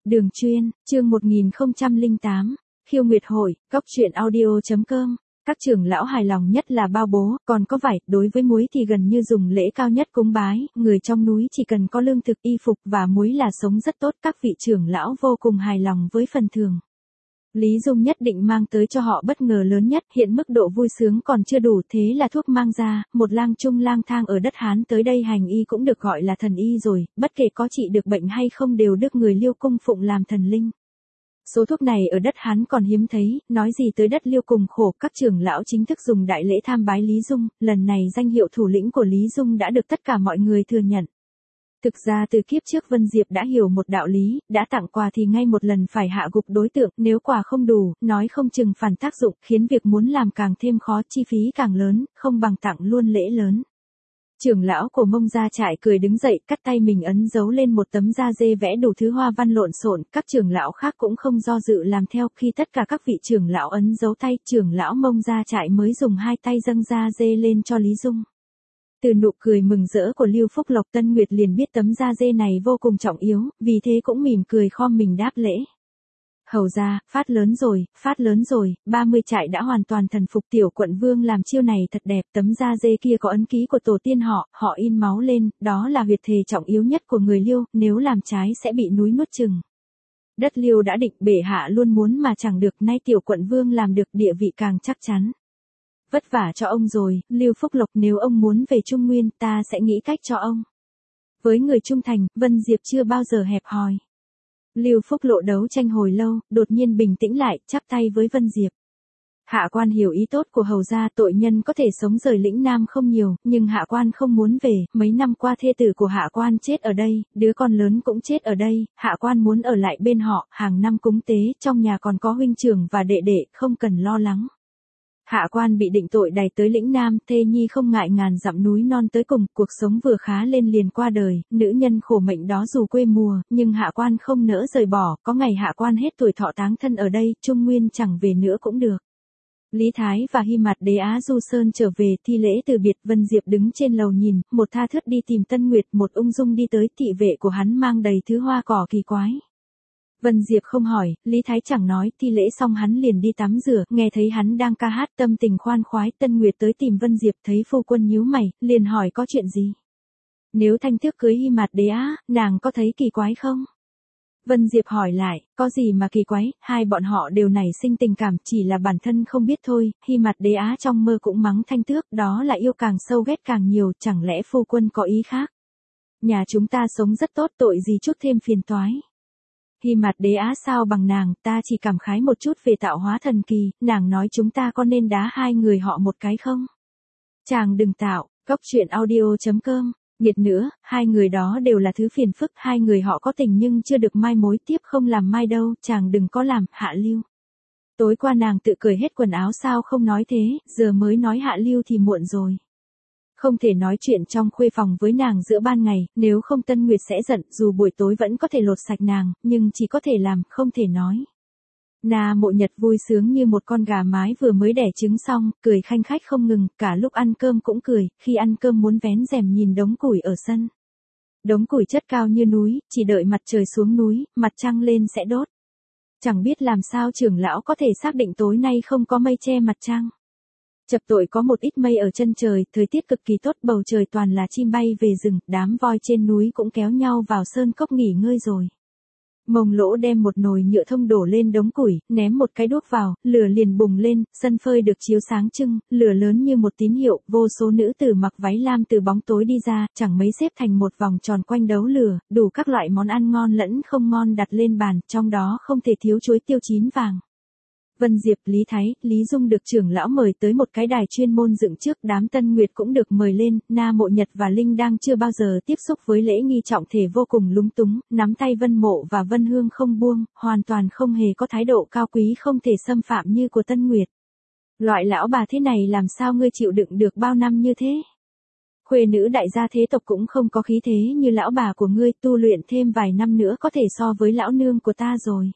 Đường chuyên, chương 1008, Khiêu Nguyệt Hội, Cóc Truyện Audio.com. Các trưởng lão hài lòng nhất là bao bố, còn có vải, đối với muối thì gần như dùng lễ cao nhất cúng bái, người trong núi chỉ cần có lương thực y phục và muối là sống rất tốt, các vị trưởng lão vô cùng hài lòng với phần thưởng. Lý Dung nhất định mang tới cho họ bất ngờ lớn nhất, hiện mức độ vui sướng còn chưa đủ, thế là thuốc mang ra, một lang trung lang thang ở đất Hán tới đây hành y cũng được gọi là thần y rồi, bất kể có trị được bệnh hay không đều được người Liêu cung phụng làm thần linh. Số thuốc này ở đất Hán còn hiếm thấy, nói gì tới đất Liêu cùng khổ, các trưởng lão chính thức dùng đại lễ tham bái Lý Dung, lần này danh hiệu thủ lĩnh của Lý Dung đã được tất cả mọi người thừa nhận. Thực ra từ kiếp trước Vân Diệp đã hiểu một đạo lý, đã tặng quà thì ngay một lần phải hạ gục đối tượng, nếu quà không đủ, nói không chừng phản tác dụng, khiến việc muốn làm càng thêm khó, chi phí càng lớn, không bằng tặng luôn lễ lớn. Trưởng lão của Mông Gia Trại cười đứng dậy, cắt tay mình ấn dấu lên một tấm da dê vẽ đủ thứ hoa văn lộn xộn, các trưởng lão khác cũng không do dự làm theo, khi tất cả các vị trưởng lão ấn dấu tay, trưởng lão Mông Gia Trại mới dùng hai tay dâng da dê lên cho Lý Dung. Từ nụ cười mừng rỡ của Lưu Phúc Lộc, Tân Nguyệt liền biết tấm da dê này vô cùng trọng yếu, vì thế cũng mỉm cười khom mình đáp lễ. Hầu ra, phát lớn rồi, 30 trại đã hoàn toàn thần phục, tiểu quận vương làm chiêu này thật đẹp, tấm da dê kia có ấn ký của tổ tiên họ in máu lên, đó là huyệt thề trọng yếu nhất của người Liêu, nếu làm trái sẽ bị núi nuốt chừng. Đất Liêu đã định, bệ hạ luôn muốn mà chẳng được, nay tiểu quận vương làm được, địa vị càng chắc chắn. Vất vả cho ông rồi, Lưu Phúc Lộc, nếu ông muốn về Trung Nguyên, ta sẽ nghĩ cách cho ông. Với người trung thành, Vân Diệp chưa bao giờ hẹp hòi. Lưu Phúc Lộ đấu tranh hồi lâu, đột nhiên bình tĩnh lại, chắp tay với Vân Diệp. Hạ quan hiểu ý tốt của hầu gia, tội nhân có thể sống rời lĩnh Nam không nhiều, nhưng hạ quan không muốn về, mấy năm qua thê tử của hạ quan chết ở đây, đứa con lớn cũng chết ở đây, hạ quan muốn ở lại bên họ, hàng năm cúng tế, trong nhà còn có huynh trưởng và đệ đệ, không cần lo lắng. Hạ quan bị định tội đày tới lĩnh Nam, thê nhi không ngại ngàn dặm núi non tới cùng, cuộc sống vừa khá lên liền qua đời, nữ nhân khổ mệnh đó dù quê mùa, nhưng hạ quan không nỡ rời bỏ, có ngày hạ quan hết tuổi thọ táng thân ở đây, Trung Nguyên chẳng về nữa cũng được. Lý Thái và Hy Mạt Đế Á Du Sơn trở về, thi lễ từ biệt, Vân Diệp đứng trên lầu nhìn, một tha thướt đi tìm Tân Nguyệt, một ung dung đi tới, thị vệ của hắn mang đầy thứ hoa cỏ kỳ quái. Vân Diệp không hỏi, Lý Thái chẳng nói, thi lễ xong hắn liền đi tắm rửa, nghe thấy hắn đang ca hát, tâm tình khoan khoái, Tân Nguyệt tới tìm Vân Diệp, thấy phu quân nhíu mày, liền hỏi có chuyện gì. Nếu Thanh Tước cưới Hy Mạt Đế Á, nàng có thấy kỳ quái không? Vân Diệp hỏi lại, có gì mà kỳ quái, hai bọn họ đều nảy sinh tình cảm, chỉ là bản thân không biết thôi, Hy Mạt Đế Á trong mơ cũng mắng Thanh Tước, đó là yêu càng sâu ghét càng nhiều, chẳng lẽ phu quân có ý khác? Nhà chúng ta sống rất tốt, tội gì chút thêm phiền toái. Hy Mạt Đế Á sao bằng nàng, ta chỉ cảm khái một chút về tạo hóa thần kỳ, nàng nói chúng ta có nên đá hai người họ một cái không? Chàng đừng tạo, Cóc Truyện Audio.com, nghiệt nữa, hai người đó đều là thứ phiền phức, hai người họ có tình nhưng chưa được mai mối tiếp, không làm mai đâu, chàng đừng có làm, Hạ Lưu. Tối qua nàng tự cởi hết quần áo sao không nói thế, giờ mới nói Hạ Lưu thì muộn rồi. Không thể nói chuyện trong khuê phòng với nàng giữa ban ngày, nếu không Tân Nguyệt sẽ giận, dù buổi tối vẫn có thể lột sạch nàng, nhưng chỉ có thể làm, không thể nói. Na Mộ Nhật vui sướng như một con gà mái vừa mới đẻ trứng xong, cười khanh khách không ngừng, cả lúc ăn cơm cũng cười, khi ăn cơm muốn vén rèm nhìn đống củi ở sân. Đống củi chất cao như núi, chỉ đợi mặt trời xuống núi, mặt trăng lên sẽ đốt. Chẳng biết làm sao trưởng lão có thể xác định tối nay không có mây che mặt trăng. Chập tội có một ít mây ở chân trời, thời tiết cực kỳ tốt, bầu trời toàn là chim bay về rừng, đám voi trên núi cũng kéo nhau vào sơn cốc nghỉ ngơi rồi. Mông Lỗ đem một nồi nhựa thông đổ lên đống củi, ném một cái đuốc vào, lửa liền bùng lên, sân phơi được chiếu sáng trưng, lửa lớn như một tín hiệu, vô số nữ tử mặc váy lam từ bóng tối đi ra, chẳng mấy xếp thành một vòng tròn quanh đấu lửa, đủ các loại món ăn ngon lẫn không ngon đặt lên bàn, trong đó không thể thiếu chuối tiêu chín vàng. Vân Diệp, Lý Thái, Lý Dung được trưởng lão mời tới một cái đài chuyên môn dựng trước, đám Tân Nguyệt cũng được mời lên, Na Mộ Nhật và Linh đang chưa bao giờ tiếp xúc với lễ nghi trọng thể vô cùng lúng túng, nắm tay Vân Mộ và Vân Hương không buông, hoàn toàn không hề có thái độ cao quý không thể xâm phạm như của Tân Nguyệt. Loại lão bà thế này làm sao ngươi chịu đựng được bao năm như thế? Khuê nữ đại gia thế tộc cũng không có khí thế như lão bà của ngươi, tu luyện thêm vài năm nữa có thể so với lão nương của ta rồi.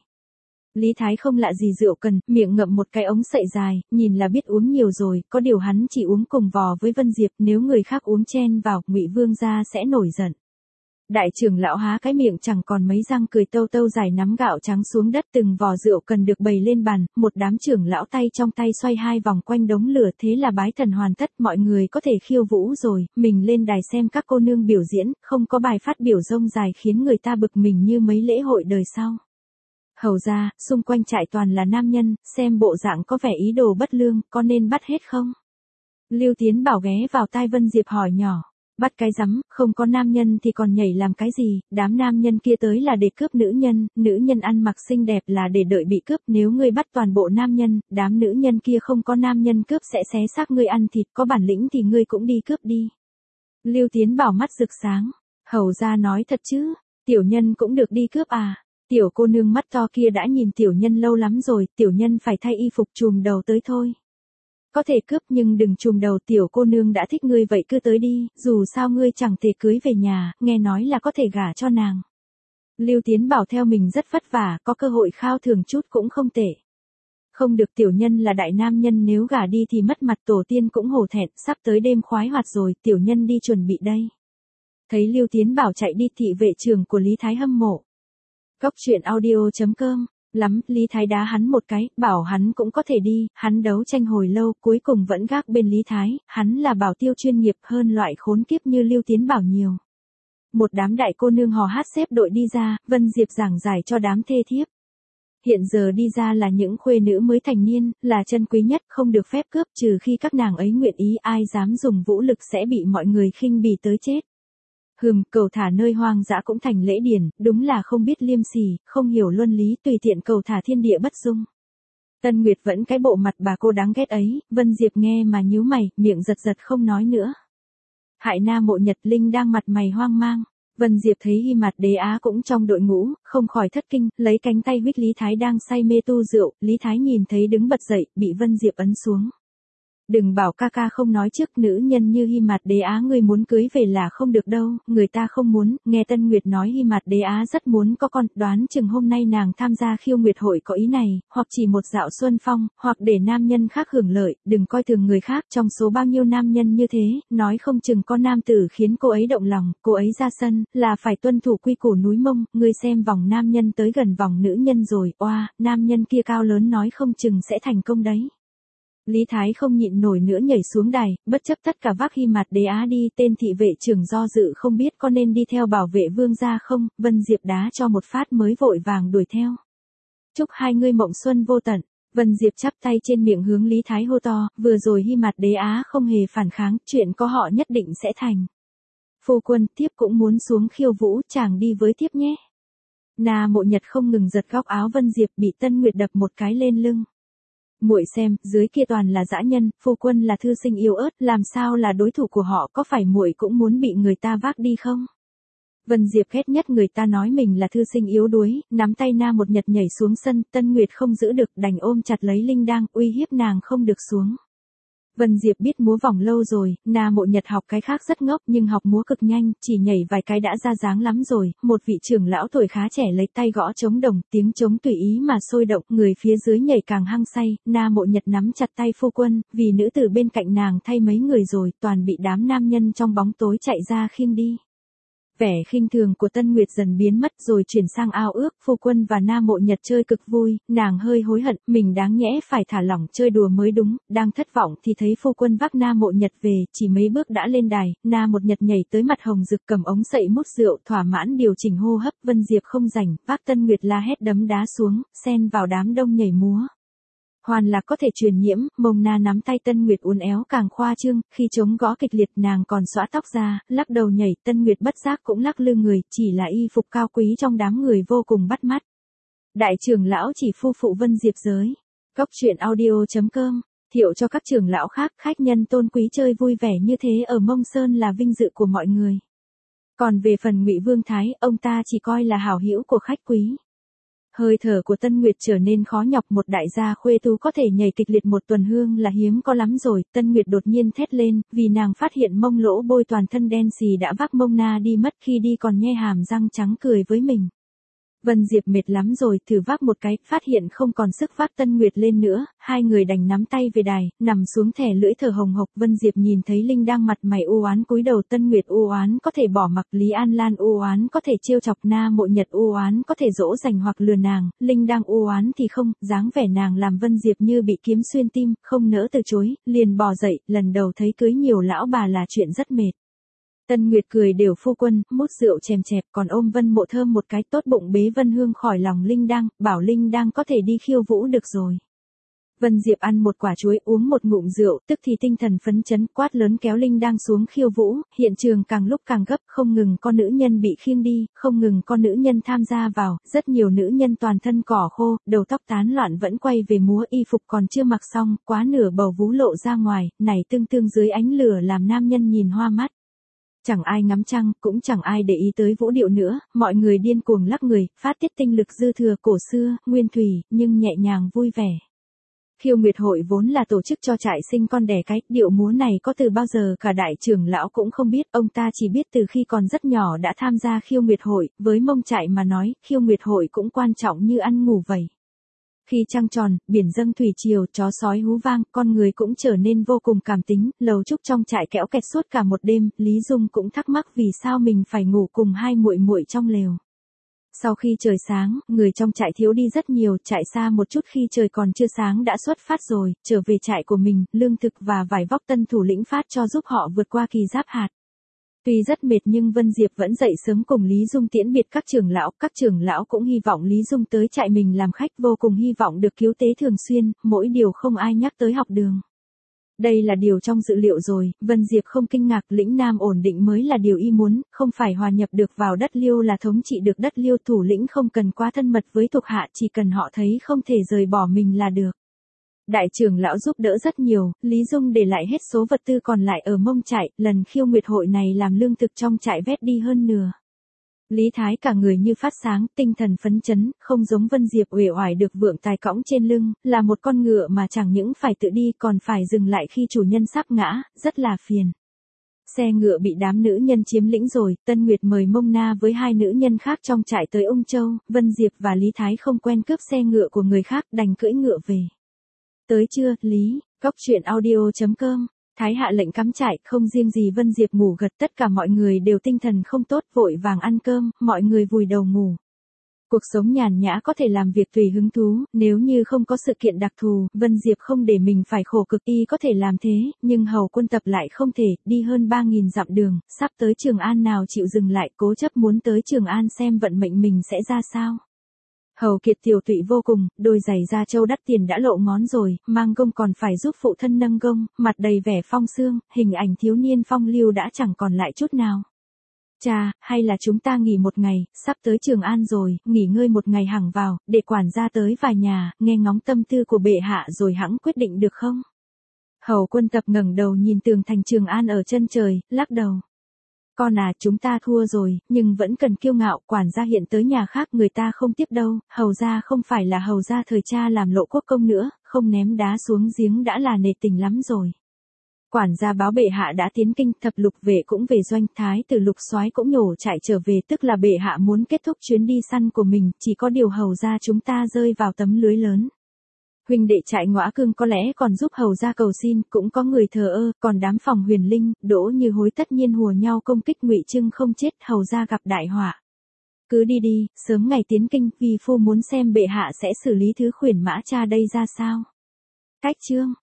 Lý Thái không lạ gì rượu cần, miệng ngậm một cái ống sậy dài, nhìn là biết uống nhiều rồi, có điều hắn chỉ uống cùng vò với Vân Diệp, nếu người khác uống chen vào, Ngụy Vương gia sẽ nổi giận. Đại trưởng lão há cái miệng chẳng còn mấy răng cười tâu tâu giải nắm gạo trắng xuống đất, từng vò rượu cần được bày lên bàn, một đám trưởng lão tay trong tay xoay hai vòng quanh đống lửa, thế là bái thần hoàn tất, mọi người có thể khiêu vũ rồi, mình lên đài xem các cô nương biểu diễn, không có bài phát biểu rông dài khiến người ta bực mình như mấy lễ hội đời sau. Hầu ra, xung quanh trại toàn là nam nhân, xem bộ dạng có vẻ ý đồ bất lương, có nên bắt hết không? Lưu Tiến Bảo ghé vào tai Vân Diệp hỏi nhỏ. Bắt cái rắm, không có nam nhân thì còn nhảy làm cái gì, đám nam nhân kia tới là để cướp nữ nhân ăn mặc xinh đẹp là để đợi bị cướp, nếu ngươi bắt toàn bộ nam nhân, đám nữ nhân kia không có nam nhân cướp sẽ xé xác ngươi ăn thịt, có bản lĩnh thì ngươi cũng đi cướp đi. Lưu Tiến Bảo mắt rực sáng, hầu ra nói thật chứ, tiểu nhân cũng được đi cướp à, tiểu cô nương mắt to kia đã nhìn tiểu nhân lâu lắm rồi, tiểu nhân phải thay y phục trùm đầu tới thôi. Có thể cướp nhưng đừng trùm đầu, tiểu cô nương đã thích ngươi vậy cứ tới đi, dù sao ngươi chẳng thể cưới về nhà, nghe nói là có thể gả cho nàng. Lưu Tiến Bảo theo mình rất vất vả, có cơ hội khao thường chút cũng không tệ. Không được, tiểu nhân là đại nam nhân, nếu gả đi thì mất mặt tổ tiên cũng hổ thẹn, sắp tới đêm khoái hoạt rồi, tiểu nhân đi chuẩn bị đây. Thấy Lưu Tiến Bảo chạy đi, thị vệ trưởng của Lý Thái hâm mộ. Góc truyện audio.com lắm, Lý Thái đá hắn một cái, bảo hắn cũng có thể đi, hắn đấu tranh hồi lâu, cuối cùng vẫn gác bên Lý Thái, hắn là bảo tiêu chuyên nghiệp hơn loại khốn kiếp như Lưu Tiến Bảo nhiều. Một đám đại cô nương hò hát xếp đội đi ra, Vân Diệp giảng giải cho đám thê thiếp. Hiện giờ đi ra là những khuê nữ mới thành niên, là chân quý nhất, không được phép cướp, trừ khi các nàng ấy nguyện ý, ai dám dùng vũ lực sẽ bị mọi người khinh bỉ tới chết. Cầu thả nơi hoang dã cũng thành lễ điển, đúng là không biết liêm sỉ, không hiểu luân lý, tùy tiện cầu thả thiên địa bất dung. Tân Nguyệt vẫn cái bộ mặt bà cô đáng ghét ấy, Vân Diệp nghe mà nhíu mày, miệng giật giật không nói nữa. Hại Na Mộ Nhật Linh đang mặt mày hoang mang. Vân Diệp thấy Hy Mạt Đế Á cũng trong đội ngũ, không khỏi thất kinh, lấy cánh tay huých Lý Thái đang say mê tu rượu, Lý Thái nhìn thấy đứng bật dậy, bị Vân Diệp ấn xuống. Đừng bảo ca ca không nói trước, nữ nhân như Hy Mạt Đế Á ngươi muốn cưới về là không được đâu, người ta không muốn, nghe Tân Nguyệt nói Hy Mạt Đế Á rất muốn có con, đoán chừng hôm nay nàng tham gia khiêu nguyệt hội có ý này, hoặc chỉ một dạo xuân phong, hoặc để nam nhân khác hưởng lợi, đừng coi thường người khác, trong số bao nhiêu nam nhân như thế, nói không chừng có nam tử khiến cô ấy động lòng, cô ấy ra sân, là phải tuân thủ quy củ núi Mông, ngươi xem vòng nam nhân tới gần vòng nữ nhân rồi, oa, nam nhân kia cao lớn nói không chừng sẽ thành công đấy. Lý Thái không nhịn nổi nữa nhảy xuống đài, bất chấp tất cả vác Hy Mạt Đế Á đi, tên thị vệ trưởng do dự không biết có nên đi theo bảo vệ vương gia không, Vân Diệp đá cho một phát mới vội vàng đuổi theo. Chúc hai ngươi mộng xuân vô tận, Vân Diệp chắp tay trên miệng hướng Lý Thái hô to, vừa rồi Hy Mạt Đế Á không hề phản kháng, chuyện có họ nhất định sẽ thành. Phu quân, thiếp cũng muốn xuống khiêu vũ, chàng đi với thiếp nhé. Na Mộ Nhật không ngừng giật góc áo Vân Diệp, bị Tân Nguyệt đập một cái lên lưng. Muội xem, dưới kia toàn là dã nhân, phu quân là thư sinh yếu ớt, làm sao là đối thủ của họ, có phải muội cũng muốn bị người ta vác đi không? Vân Diệp ghét nhất người ta nói mình là thư sinh yếu đuối, nắm tay Na Một Nhật nhảy xuống sân, Tân Nguyệt không giữ được, đành ôm chặt lấy Linh Đang, uy hiếp nàng không được xuống. Vân Diệp biết múa vòng lâu rồi, Na Mộ Nhật học cái khác rất ngốc nhưng học múa cực nhanh, chỉ nhảy vài cái đã ra dáng lắm rồi, một vị trưởng lão tuổi khá trẻ lấy tay gõ trống đồng, tiếng trống tùy ý mà sôi động, người phía dưới nhảy càng hăng say, Na Mộ Nhật nắm chặt tay phu quân, vì nữ tử bên cạnh nàng thay mấy người rồi, toàn bị đám nam nhân trong bóng tối chạy ra khiêng đi. Vẻ khinh thường của Tân Nguyệt dần biến mất rồi chuyển sang ao ước, phu quân và Na Mộ Nhật chơi cực vui, nàng hơi hối hận, mình đáng nhẽ phải thả lỏng chơi đùa mới đúng, đang thất vọng thì thấy phu quân vác Na Mộ Nhật về, chỉ mấy bước đã lên đài, Na Một Nhật nhảy tới mặt hồng rực cầm ống sậy mút rượu, thỏa mãn điều chỉnh hô hấp, Vân Diệp không rảnh, vác Tân Nguyệt la hét đấm đá xuống, xen vào đám đông nhảy múa. Hoàn Lạc có thể truyền nhiễm, Mông Na nắm tay Tân Nguyệt uốn éo càng khoa trương, khi trống gõ kịch liệt nàng còn xõa tóc ra, lắc đầu nhảy, Tân Nguyệt bất giác cũng lắc lư người, chỉ là y phục cao quý trong đám người vô cùng bắt mắt. Đại trưởng lão chỉ phu phụ Vân Diệp giới. Góc truyện audio.com, thiệu cho các trưởng lão khác, khách nhân tôn quý chơi vui vẻ như thế ở Mông Sơn là vinh dự của mọi người. Còn về phần Ngụy Vương Thái, ông ta chỉ coi là hảo hữu của khách quý. Hơi thở của Tân Nguyệt trở nên khó nhọc, một đại gia khuê tú có thể nhảy kịch liệt một tuần hương là hiếm có lắm rồi, Tân Nguyệt đột nhiên thét lên, vì nàng phát hiện Mông Lỗ Bôi toàn thân đen xì đã vác Mông Na đi mất, khi đi còn nhe hàm răng trắng cười với mình. Vân Diệp mệt lắm rồi, thử vác một cái, phát hiện không còn sức vác Tân Nguyệt lên nữa, hai người đành nắm tay về đài, nằm xuống thẻ lưỡi thở hồng hộc. Vân Diệp nhìn thấy Linh đang mặt mày u oán cúi đầu, Tân Nguyệt u oán có thể bỏ mặc, Lý An Lan u oán có thể trêu chọc, Na Mộ Nhật u oán có thể dỗ dành hoặc lừa nàng, Linh đang u oán thì không, dáng vẻ nàng làm Vân Diệp như bị kiếm xuyên tim, không nỡ từ chối, liền bò dậy, lần đầu thấy cưới nhiều lão bà là chuyện rất mệt. Tân Nguyệt cười đều phu quân, mút rượu chèm chẹp, còn ôm Vân Mộ thơm một cái, tốt bụng bế Vân Hương khỏi lòng Linh Đang, bảo Linh Đang có thể đi khiêu vũ được rồi. Vân Diệp ăn một quả chuối, uống một ngụm rượu, tức thì tinh thần phấn chấn, quát lớn kéo Linh Đang xuống khiêu vũ, hiện trường càng lúc càng gấp, không ngừng con nữ nhân bị khiêng đi, không ngừng con nữ nhân tham gia vào, rất nhiều nữ nhân toàn thân cỏ khô, đầu tóc tán loạn vẫn quay về múa, y phục còn chưa mặc xong, quá nửa bầu vú lộ ra ngoài, này tương tương dưới ánh lửa làm nam nhân nhìn hoa mắt. Chẳng ai ngắm trăng, cũng chẳng ai để ý tới vũ điệu nữa, mọi người điên cuồng lắc người, phát tiết tinh lực dư thừa cổ xưa, nguyên thủy, nhưng nhẹ nhàng vui vẻ. Khiêu Nguyệt hội vốn là tổ chức cho trại sinh con đẻ cái, điệu múa này có từ bao giờ cả đại trưởng lão cũng không biết, ông ta chỉ biết từ khi còn rất nhỏ đã tham gia Khiêu Nguyệt hội, với Mông Trại mà nói, Khiêu Nguyệt hội cũng quan trọng như ăn ngủ vậy. Khi trăng tròn, biển dâng thủy triều, chó sói hú vang, con người cũng trở nên vô cùng cảm tính, Lầu Trúc trong trại kéo kẹt suốt cả một đêm, Lý Dung cũng thắc mắc vì sao mình phải ngủ cùng hai muội muội trong lều. Sau khi trời sáng, người trong trại thiếu đi rất nhiều, trại xa một chút khi trời còn chưa sáng đã xuất phát rồi, trở về trại của mình, lương thực và vải vóc tân thủ lĩnh phát cho giúp họ vượt qua kỳ giáp hạt. Tuy rất mệt nhưng Vân Diệp vẫn dậy sớm cùng Lý Dung tiễn biệt các trưởng lão cũng hy vọng Lý Dung tới trại mình làm khách, vô cùng hy vọng được cứu tế thường xuyên, mỗi điều không ai nhắc tới học đường. Đây là điều trong dự liệu rồi, Vân Diệp không kinh ngạc, lĩnh Nam ổn định mới là điều y muốn, không phải hòa nhập được vào đất Liêu là thống trị được đất Liêu, thủ lĩnh không cần quá thân mật với thuộc hạ, chỉ cần họ thấy không thể rời bỏ mình là được. Đại trưởng lão giúp đỡ rất nhiều, Lý Dung để lại hết số vật tư còn lại ở Mông Trại, lần Khiêu Nguyệt hội này làm lương thực trong trại vét đi hơn nửa. Lý Thái cả người như phát sáng, tinh thần phấn chấn, không giống Vân Diệp uể oải được vượng tài cõng trên lưng, là một con ngựa mà chẳng những phải tự đi còn phải dừng lại khi chủ nhân sắp ngã, rất là phiền. Xe ngựa bị đám nữ nhân chiếm lĩnh rồi, Tân Nguyệt mời Mông Na với hai nữ nhân khác trong trại tới Ung Châu, Vân Diệp và Lý Thái không quen cướp xe ngựa của người khác, đành cưỡi ngựa về. Tới trưa, Lý, Góc Chuyện Audio.com, Thái hạ lệnh cắm trại, không riêng gì Vân Diệp ngủ gật, tất cả mọi người đều tinh thần không tốt, vội vàng ăn cơm, mọi người vùi đầu ngủ. Cuộc sống nhàn nhã có thể làm việc tùy hứng thú, nếu như không có sự kiện đặc thù, Vân Diệp không để mình phải khổ cực, y có thể làm thế, nhưng hầu quân tập lại không thể, đi hơn 3.000 dặm đường, sắp tới Trường An nào chịu dừng lại, cố chấp muốn tới Trường An xem vận mệnh mình sẽ ra sao. Hầu Kiệt tiểu tụy vô cùng, đôi giày da trâu đắt tiền đã lộ ngón rồi, mang gông còn phải giúp phụ thân nâng gông, mặt đầy vẻ phong sương, hình ảnh thiếu niên phong lưu đã chẳng còn lại chút nào. Cha, hay là chúng ta nghỉ một ngày, sắp tới Trường An rồi, nghỉ ngơi một ngày hẳn vào, để quản gia tới vài nhà, nghe ngóng tâm tư của bệ hạ rồi hẵng quyết định được không? Hầu quân tập ngẩng đầu nhìn tường thành Trường An ở chân trời, lắc đầu. Con à, chúng ta thua rồi, nhưng vẫn cần kiêu ngạo, quản gia hiện tới nhà khác người ta không tiếp đâu, hầu gia không phải là hầu gia thời cha làm Lộ Quốc công nữa, không ném đá xuống giếng đã là nể tình lắm rồi. Quản gia báo bệ hạ đã tiến kinh, thập lục vệ cũng về doanh, thái tử Lục Soái cũng nhổ chạy trở về, tức là bệ hạ muốn kết thúc chuyến đi săn của mình, chỉ có điều hầu gia chúng ta rơi vào tấm lưới lớn. Huynh đệ trại Ngõa Cương có lẽ còn giúp hầu gia cầu xin, cũng có người thờ ơ, còn đám phòng Huyền Linh, Đỗ Như Hối tất nhiên hùa nhau công kích Ngụy Trưng không chết, hầu gia gặp đại họa. Cứ đi đi, sớm ngày tiến kinh, vì phu muốn xem bệ hạ sẽ xử lý thứ khuyển mã cha đây ra sao. Cách chương